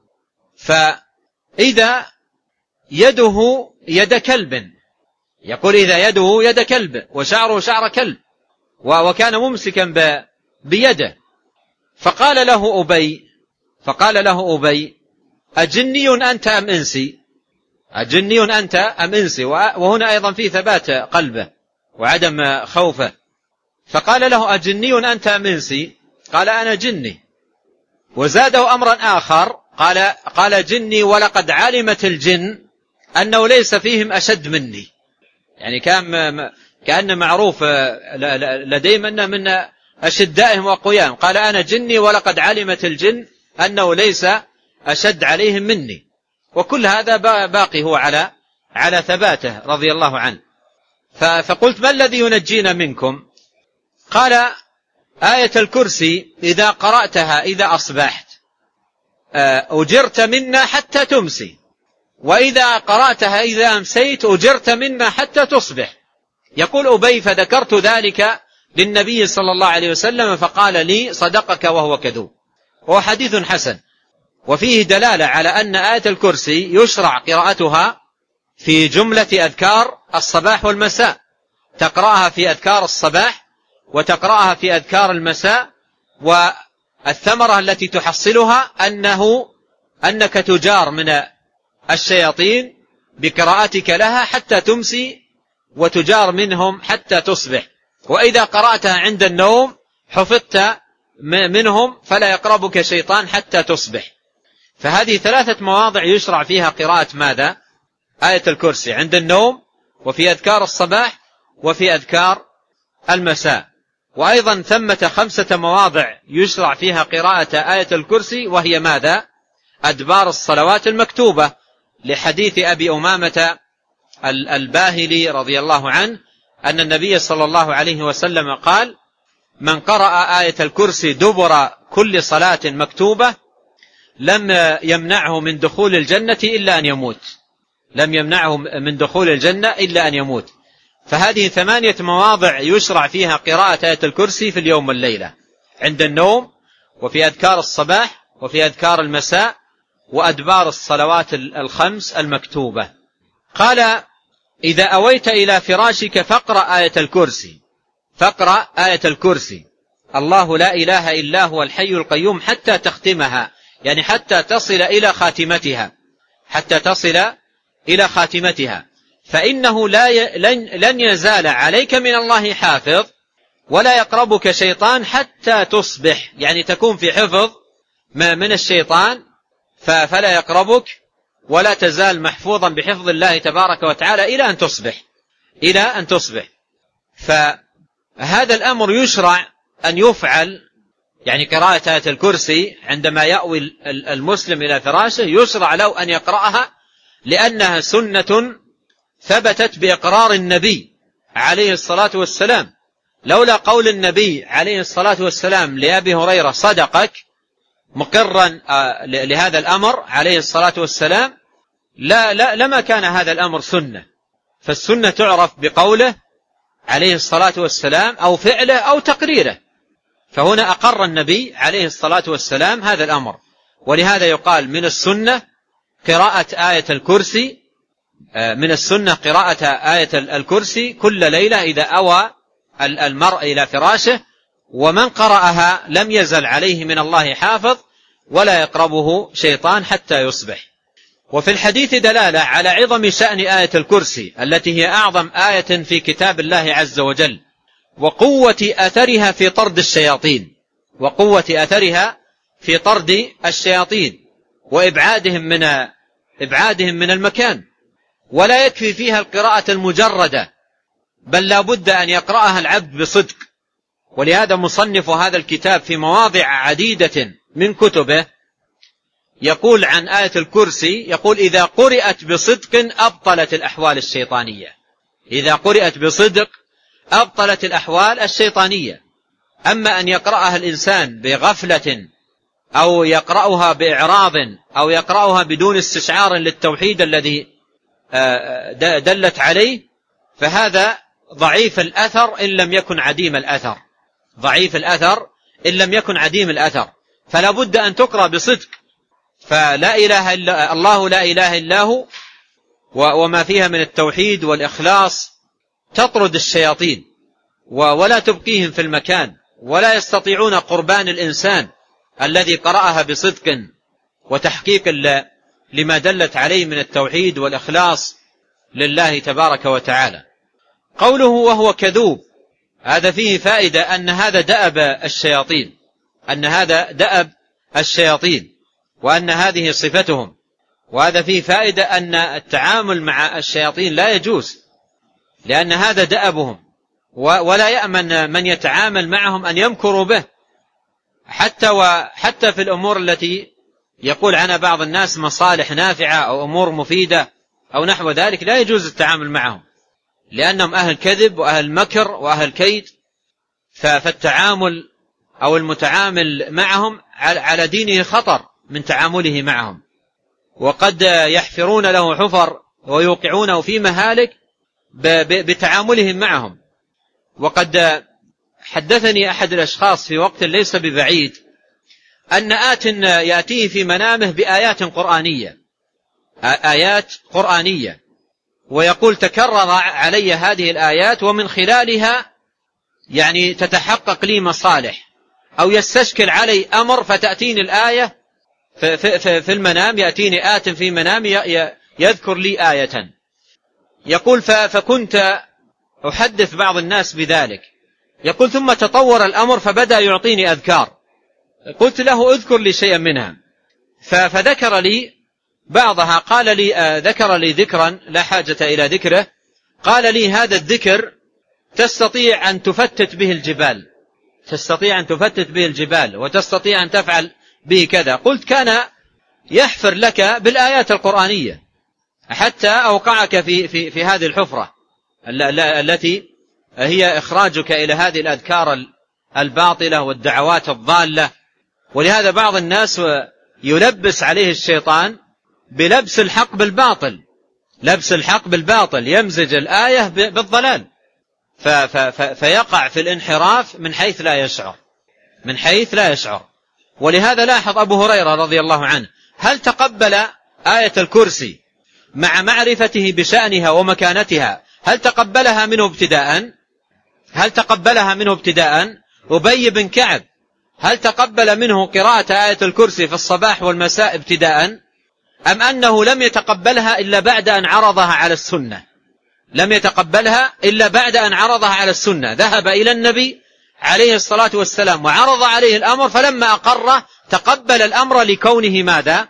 فإذا يده يد كلب، يقول إذا يده يد كلب وشعره شعر كلب، وكان ممسكا بيده. فقال له أبي أجني أنت أم إنسي؟ وهنا أيضا في ثبات قلبه وعدم خوفه. فقال له أجني أنت أم إنسي؟ قال أنا جني. وزاده أمرا آخر، قال جني ولقد علمت الجن أنه ليس فيهم أشد مني، يعني كان معروف لديهم أن من أشدائهم وأقويائهم، قال أنا جني ولقد علمت الجن أنه ليس أشد عليهم مني. وكل هذا باقي هو على ثباته رضي الله عنه. فقلت ما الذي ينجينا منكم؟ قال آية الكرسي إذا قرأتها إذا أصبحت أجرت منا حتى تمسي، وإذا قرأتها إذا أمسيت أجرت منا حتى تصبح. يقول أبي فذكرت ذلك للنبي صلى الله عليه وسلم فقال لي صدقك وهو كذوب. هو حديث حسن، وفيه دلالة على أن آية الكرسي يشرع قراءتها في جملة أذكار الصباح والمساء، تقرأها في أذكار الصباح وتقرأها في أذكار المساء، والثمرة التي تحصلها أنك تجار من الشياطين بقراءتك لها حتى تمسي، وتجار منهم حتى تصبح. وإذا قرأتها عند النوم حفظت منهم فلا يقربك شيطان حتى تصبح. فهذه 3 مواضع يشرع فيها قراءة ماذا؟ آية الكرسي، عند النوم وفي أذكار الصباح وفي أذكار المساء. وأيضا ثمة 5 مواضع يشرع فيها قراءة آية الكرسي، وهي ماذا؟ أدبار الصلوات المكتوبة، لحديث أبي أمامة الباهلي رضي الله عنه أن النبي صلى الله عليه وسلم قال من قرأ آية الكرسي دبر كل صلاة مكتوبة لم يمنعه من دخول الجنة إلا أن يموت، لم يمنعه من دخول الجنة إلا أن يموت. فهذه 8 مواضع يشرع فيها قراءة آية الكرسي في اليوم والليلة، عند النوم وفي أذكار الصباح وفي أذكار المساء وأدبار الصلوات ال5 المكتوبة. قال إذا أويت إلى فراشك فاقرأ آية الكرسي، فاقرأ آية الكرسي الله لا إله إلا هو الحي القيوم حتى تختمها، يعني حتى تصل إلى خاتمتها، حتى تصل إلى خاتمتها. فإنه لن يزال عليك من الله حافظ ولا يقربك شيطان حتى تصبح، يعني تكون في حفظ من الشيطان فلا يقربك، ولا تزال محفوظا بحفظ الله تبارك وتعالى إلى أن تصبح، إلى أن تصبح. فهذا الأمر يشرع أن يفعل، يعني قراءة آية الكرسي عندما يأوي المسلم إلى فراشه يشرع له أن يقرأها، لأنها سنة ثبتت بإقرار النبي عليه الصلاة والسلام. لولا قول النبي عليه الصلاة والسلام لأبي هريرة صدقك مقرا لهذا الأمر عليه الصلاة والسلام لما كان هذا الأمر سنة. فالسنة تعرف بقوله عليه الصلاة والسلام أو فعله أو تقريره، فهنا أقر النبي عليه الصلاة والسلام هذا الأمر. ولهذا يقال من السنة قراءة آية الكرسي، من السنة قراءة آية الكرسي كل ليلة إذا أوى المرء إلى فراشه، ومن قرأها لم يزل عليه من الله حافظ ولا يقربه شيطان حتى يصبح. وفي الحديث دلالة على عظم شأن آية الكرسي التي هي أعظم آية في كتاب الله عز وجل، وقوة أثرها في طرد الشياطين، وقوة أثرها في طرد الشياطين وإبعادهم من المكان. ولا يكفي فيها القراءة المجردة، بل لا بد أن يقرأها العبد بصدق. ولهذا مصنف هذا الكتاب في مواضع عديدة من كتبه يقول عن آية الكرسي، يقول إذا قرأت بصدق أبطلت الأحوال الشيطانية، إذا قرأت بصدق أبطلت الأحوال الشيطانية. أما أن يقرأها الإنسان بغفلة أو يقرأها بإعراض أو يقرأها بدون استشعار للتوحيد الذي دلت عليه، فهذا ضعيف الأثر إن لم يكن عديم الأثر، ضعيف الأثر إن لم يكن عديم الأثر. فلا بد أن تقرأ بصدق، فلا إله إلا الله، لا إله إلا هو، وما فيها من التوحيد والإخلاص تطرد الشياطين ولا تبقيهم في المكان، ولا يستطيعون قربان الإنسان الذي قرأها بصدق وتحقيق لما دلت عليه من التوحيد والإخلاص لله تبارك وتعالى. قوله وهو كذوب، هذا فيه فائدة أن هذا دأب الشياطين، أن هذا دأب الشياطين وأن هذه صفتهم. وهذا فيه فائدة أن التعامل مع الشياطين لا يجوز، لأن هذا دأبهم، ولا يأمن من يتعامل معهم أن يمكروا به، حتى في الأمور التي يقول عنها بعض الناس مصالح نافعة أو أمور مفيدة أو نحو ذلك، لا يجوز التعامل معهم، لأنهم أهل كذب وأهل مكر وأهل كيد. فالتعامل أو المتعامل معهم على دينه خطر من تعامله معهم، وقد يحفرون له حفر ويوقعونه في مهالك بتعاملهم معهم. وقد حدثني أحد الأشخاص في وقت ليس ببعيد أن آت يأتيه في منامه بآيات قرآنية، آيات قرآنية، ويقول تكرر علي هذه الآيات ومن خلالها يعني تتحقق لي مصالح، أو يستشكل علي أمر فتأتيني الآية في المنام، يأتيني آت في منام يذكر لي آية. يقول فكنت أحدث بعض الناس بذلك. يقول ثم تطور الأمر فبدأ يعطيني أذكار، قلت له اذكر لي شيئا منها، فذكر لي بعضها. قال لي ذكر لي ذكرا لا حاجة إلى ذكره، قال لي هذا الذكر تستطيع أن تفتت به الجبال، تستطيع أن تفتت به الجبال وتستطيع أن تفعل به كذا. قلت كان يحفر لك بالآيات القرآنية حتى أوقعك في هذه الحفرة التي هي إخراجك إلى هذه الأذكار الباطلة والدعوات الضالة. ولهذا بعض الناس يلبس عليه الشيطان بلبس الحق بالباطل، لبس الحق بالباطل، يمزج الآية بالضلال، فيقع في الانحراف من حيث لا يشعر، من حيث لا يشعر. ولهذا لاحظ أبو هريرة رضي الله عنه هل تقبل آية الكرسي مع معرفته بشأنها ومكانتها، هل تقبلها منه ابتداء؟ هل تقبلها منه ابتداء؟ أبي بن كعب هل تقبل منه قراءة آية الكرسي في الصباح والمساء ابتداء، أم أنه لم يتقبلها إلا بعد أن عرضها على السنة؟ لم يتقبلها إلا بعد أن عرضها على السنة، ذهب إلى النبي عليه الصلاة والسلام وعرض عليه الأمر، فلما أقره تقبل الأمر لكونه ماذا؟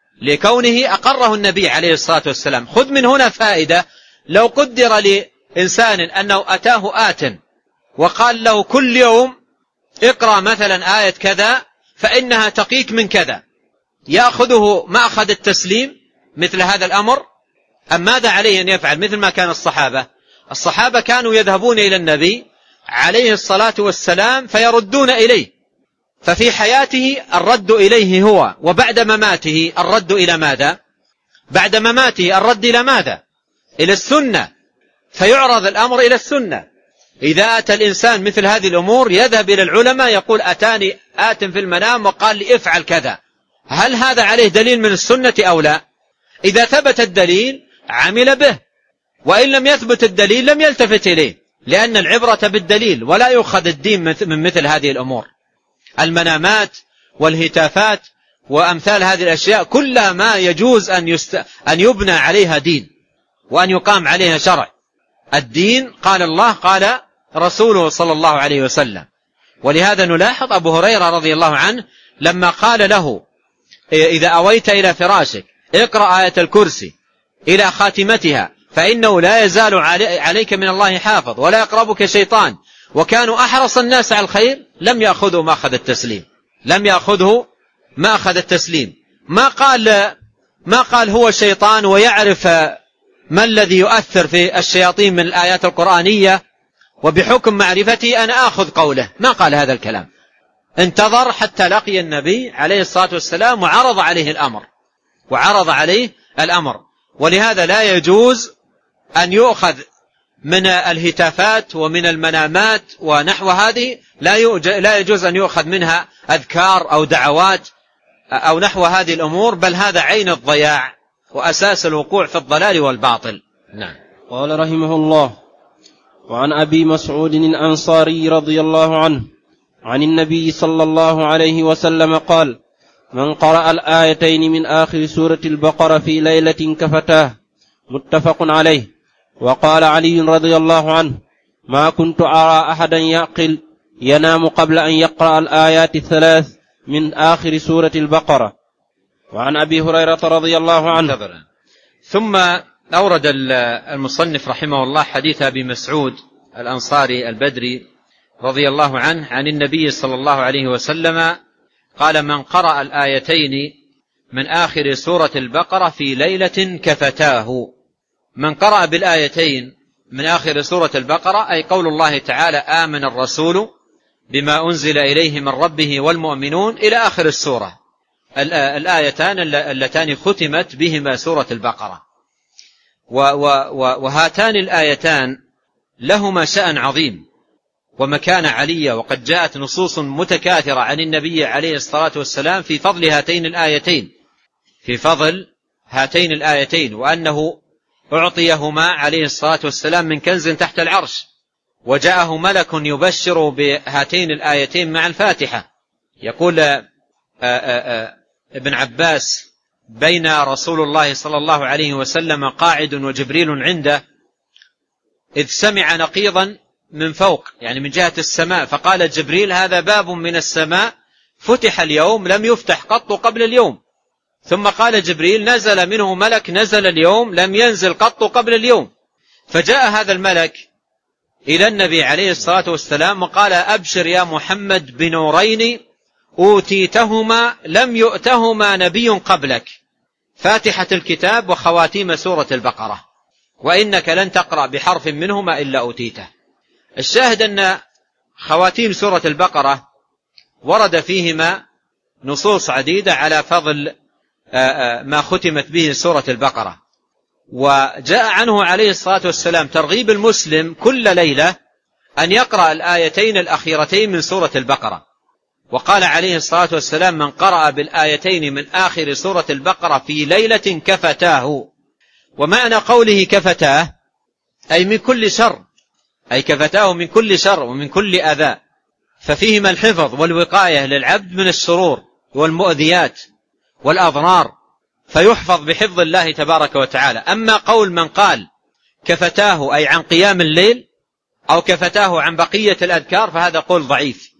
لكونه أقره النبي عليه الصلاة والسلام. خذ من هنا فائدة، لو قدر لإنسان أنه أتاه آت وقال له كل يوم اقرأ مثلا آية كذا فإنها تقيك من كذا، يأخذه مأخذ التسليم مثل هذا الأمر، أم ماذا عليه أن يفعل؟ مثل ما كان الصحابة كانوا يذهبون إلى النبي عليه الصلاة والسلام فيردون إليه، ففي حياته الرد إليه هو، وبعد مماته الرد إلى ماذا؟ بعد مماته الرد إلى ماذا؟ إلى السنة، فيعرض الأمر إلى السنة. إذا أتى الإنسان مثل هذه الأمور يذهب إلى العلماء يقول أتاني آت في المنام وقال لي افعل كذا، هل هذا عليه دليل من السنة أو لا؟ إذا ثبت الدليل عمل به، وإن لم يثبت الدليل لم يلتفت إليه، لأن العبرة بالدليل ولا يؤخذ الدين من مثل هذه الأمور. المنامات والهتافات وأمثال هذه الأشياء كلها ما يجوز أن يبنى عليها دين وأن يقام عليها شرع. الدين قال الله قال رسوله صلى الله عليه وسلم. ولهذا نلاحظ أبو هريرة رضي الله عنه لما قال له إذا أويت إلى فراشك اقرأ آية الكرسي إلى خاتمتها فإنه لا يزال عليك من الله حافظ ولا يقربك شيطان، وكانوا أحرص الناس على الخير، لم يأخذوا ما أخذ التسليم، لم يأخذه ما أخذ التسليم. ما قال هو شيطان ويعرف ما الذي يؤثر في الشياطين من الآيات القرآنية وبحكم معرفتي أنا آخذ قوله، ما قال هذا الكلام. انتظر حتى لقي النبي عليه الصلاة والسلام وعرض عليه الأمر. ولهذا لا يجوز أن يؤخذ من الهتافات ومن المنامات ونحو هذه، لا يجوز أن يؤخذ منها أذكار أو دعوات أو نحو هذه الأمور، بل هذا عين الضياع وأساس الوقوع في الضلال والباطل. نعم. قال رحمه الله: وعن أبي مسعود الأنصاري رضي الله عنه عن النبي صلى الله عليه وسلم قال: من قرأ الآيتين من آخر سورة البقرة في ليلة كفتاه. متفق عليه. وقال علي رضي الله عنه: ما كنت أرى أحدا يعقل ينام قبل أن يقرأ الآيات الثلاث من آخر سورة البقرة. وعن أبي هريرة رضي الله عنه. ثم أورد المصنف رحمه الله حديث أبي مسعود الأنصاري البدري رضي الله عنه عن النبي صلى الله عليه وسلم قال: من قرأ الآيتين من آخر سورة البقرة في ليلة كفتاه. من قرأ بالآيتين من آخر سورة البقرة أي قول الله تعالى: آمن الرسول بما أنزل إليه من ربه والمؤمنون إلى آخر السورة، الآيتان اللتان ختمت بهما سورة البقرة. وهاتان الآيتان لهما شأن عظيم ومكانة علية، وقد جاءت نصوص متكاثرة عن النبي عليه الصلاة والسلام في فضل هاتين الآيتين، وأنه أعطيهما عليه الصلاة والسلام من كنز تحت العرش، وجاءه ملك يبشر بهاتين الآيتين مع الفاتحة. يقول ابن عباس: بين رسول الله صلى الله عليه وسلم قاعد وجبريل عنده، إذ سمع نقيضا من فوق، يعني من جهة السماء، فقال جبريل: هذا باب من السماء فتح اليوم لم يفتح قط قبل اليوم. ثم قال جبريل: نزل منه ملك نزل اليوم لم ينزل قط قبل اليوم. فجاء هذا الملك إلى النبي عليه الصلاة والسلام وقال: أبشر يا محمد بنورين أوتيتهما لم يؤتهما نبي قبلك، فاتحة الكتاب وخواتيم سورة البقرة، وإنك لن تقرأ بحرف منهما إلا أوتيته. الشاهد أن خواتيم سورة البقرة ورد فيهما نصوص عديدة على فضل ما ختمت به سورة البقرة، وجاء عنه عليه الصلاة والسلام ترغيب المسلم كل ليلة أن يقرأ الآيتين الأخيرتين من سورة البقرة. وقال عليه الصلاة والسلام: من قرأ بالآيتين من آخر سورة البقرة في ليلة كفتاه. ومعنى قوله كفتاه أي من كل شر، أي كفتاه من كل شر ومن كل أذى، ففيهما الحفظ والوقاية للعبد من الشرور والمؤذيات والأضرار، فيحفظ بحفظ الله تبارك وتعالى. أما قول من قال كفتاه أي عن قيام الليل أو كفتاه عن بقية الأذكار فهذا قول ضعيف،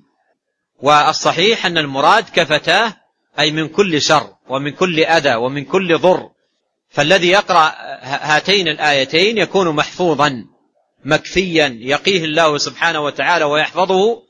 والصحيح أن المراد كفتاه أي من كل شر ومن كل أذى ومن كل ضر. فالذي يقرأ هاتين الآيتين يكون محفوظا مكفيا، يقيه الله سبحانه وتعالى ويحفظه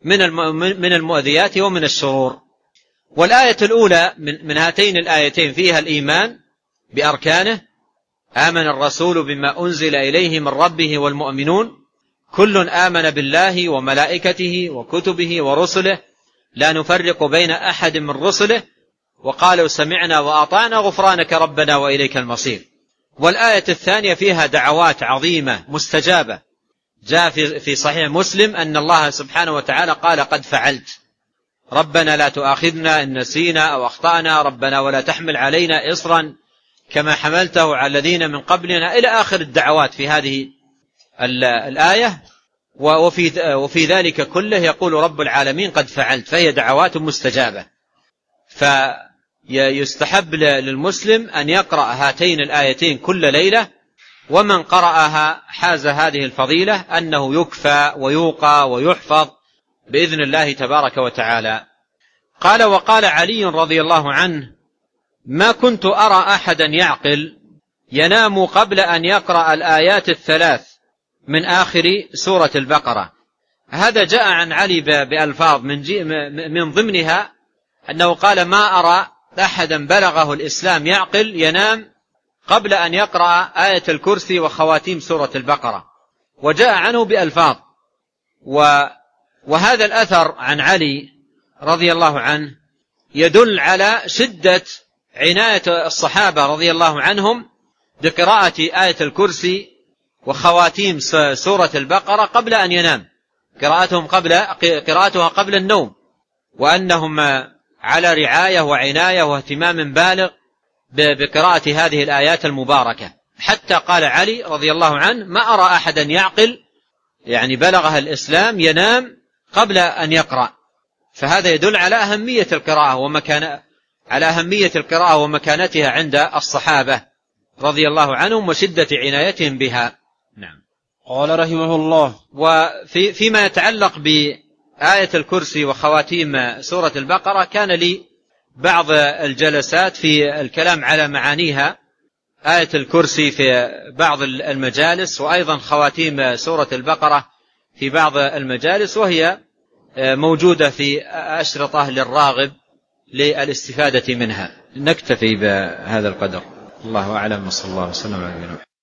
من المؤذيات ومن الشرور. والآية الأولى من هاتين الآيتين فيها الإيمان بأركانه: آمن الرسول بما أنزل إليه من ربه والمؤمنون كل آمن بالله وملائكته وكتبه ورسله لا نفرق بين أحد من رسله وقالوا سمعنا وأطعنا غفرانك ربنا وإليك المصير. والآية الثانية فيها دعوات عظيمة مستجابة، جاء في صحيح مسلم أن الله سبحانه وتعالى قال: قد فعلت، ربنا لا تؤاخذنا إن نسينا أو أخطأنا، ربنا ولا تحمل علينا إصرا كما حملته على الذين من قبلنا، إلى آخر الدعوات في هذه الآية. وفي ذلك كله يقول رب العالمين قد فعلت، فهي دعوات مستجابة. فيستحب للمسلم أن يقرأ هاتين الآيتين كل ليلة، ومن قرأها حاز هذه الفضيلة أنه يكفى ويوقى ويحفظ بإذن الله تبارك وتعالى. قال: وقال علي رضي الله عنه: ما كنت أرى أحدا يعقل ينام قبل أن يقرأ الآيات الثلاث من آخر سورة البقرة. هذا جاء عن علي بألفاظ من ضمنها أنه قال: ما أرى أحدا بلغه الإسلام يعقل ينام قبل أن يقرأ آية الكرسي وخواتيم سورة البقرة. وجاء عنه بألفاظ. وهذا الأثر عن علي رضي الله عنه يدل على شدة عناية الصحابة رضي الله عنهم بقراءة آية الكرسي وخواتيم سورة البقرة قبل أن ينام، قراءتها قبل النوم، وأنهم على رعاية وعناية واهتمام بالغ بقراءة هذه الآيات المباركة، حتى قال علي رضي الله عنه: ما أرى أحدا يعقل يعني بلغها الإسلام ينام قبل أن يقرأ. فهذا يدل على أهمية القراءة ومكانتها عند الصحابة رضي الله عنهم وشدة عنايتهم بها. نعم. قال رحمه الله: وفيما يتعلق بآية الكرسي وخواتيم سورة البقرة كان لي بعض الجلسات في الكلام على معانيها، آية الكرسي في بعض المجالس، وأيضا خواتيم سورة البقرة في بعض المجالس، وهي موجودة في أشرطة للراغب للاستفادة منها. نكتفي بهذا القدر، الله أعلم، وصلى الله وسلم على نبينا محمد.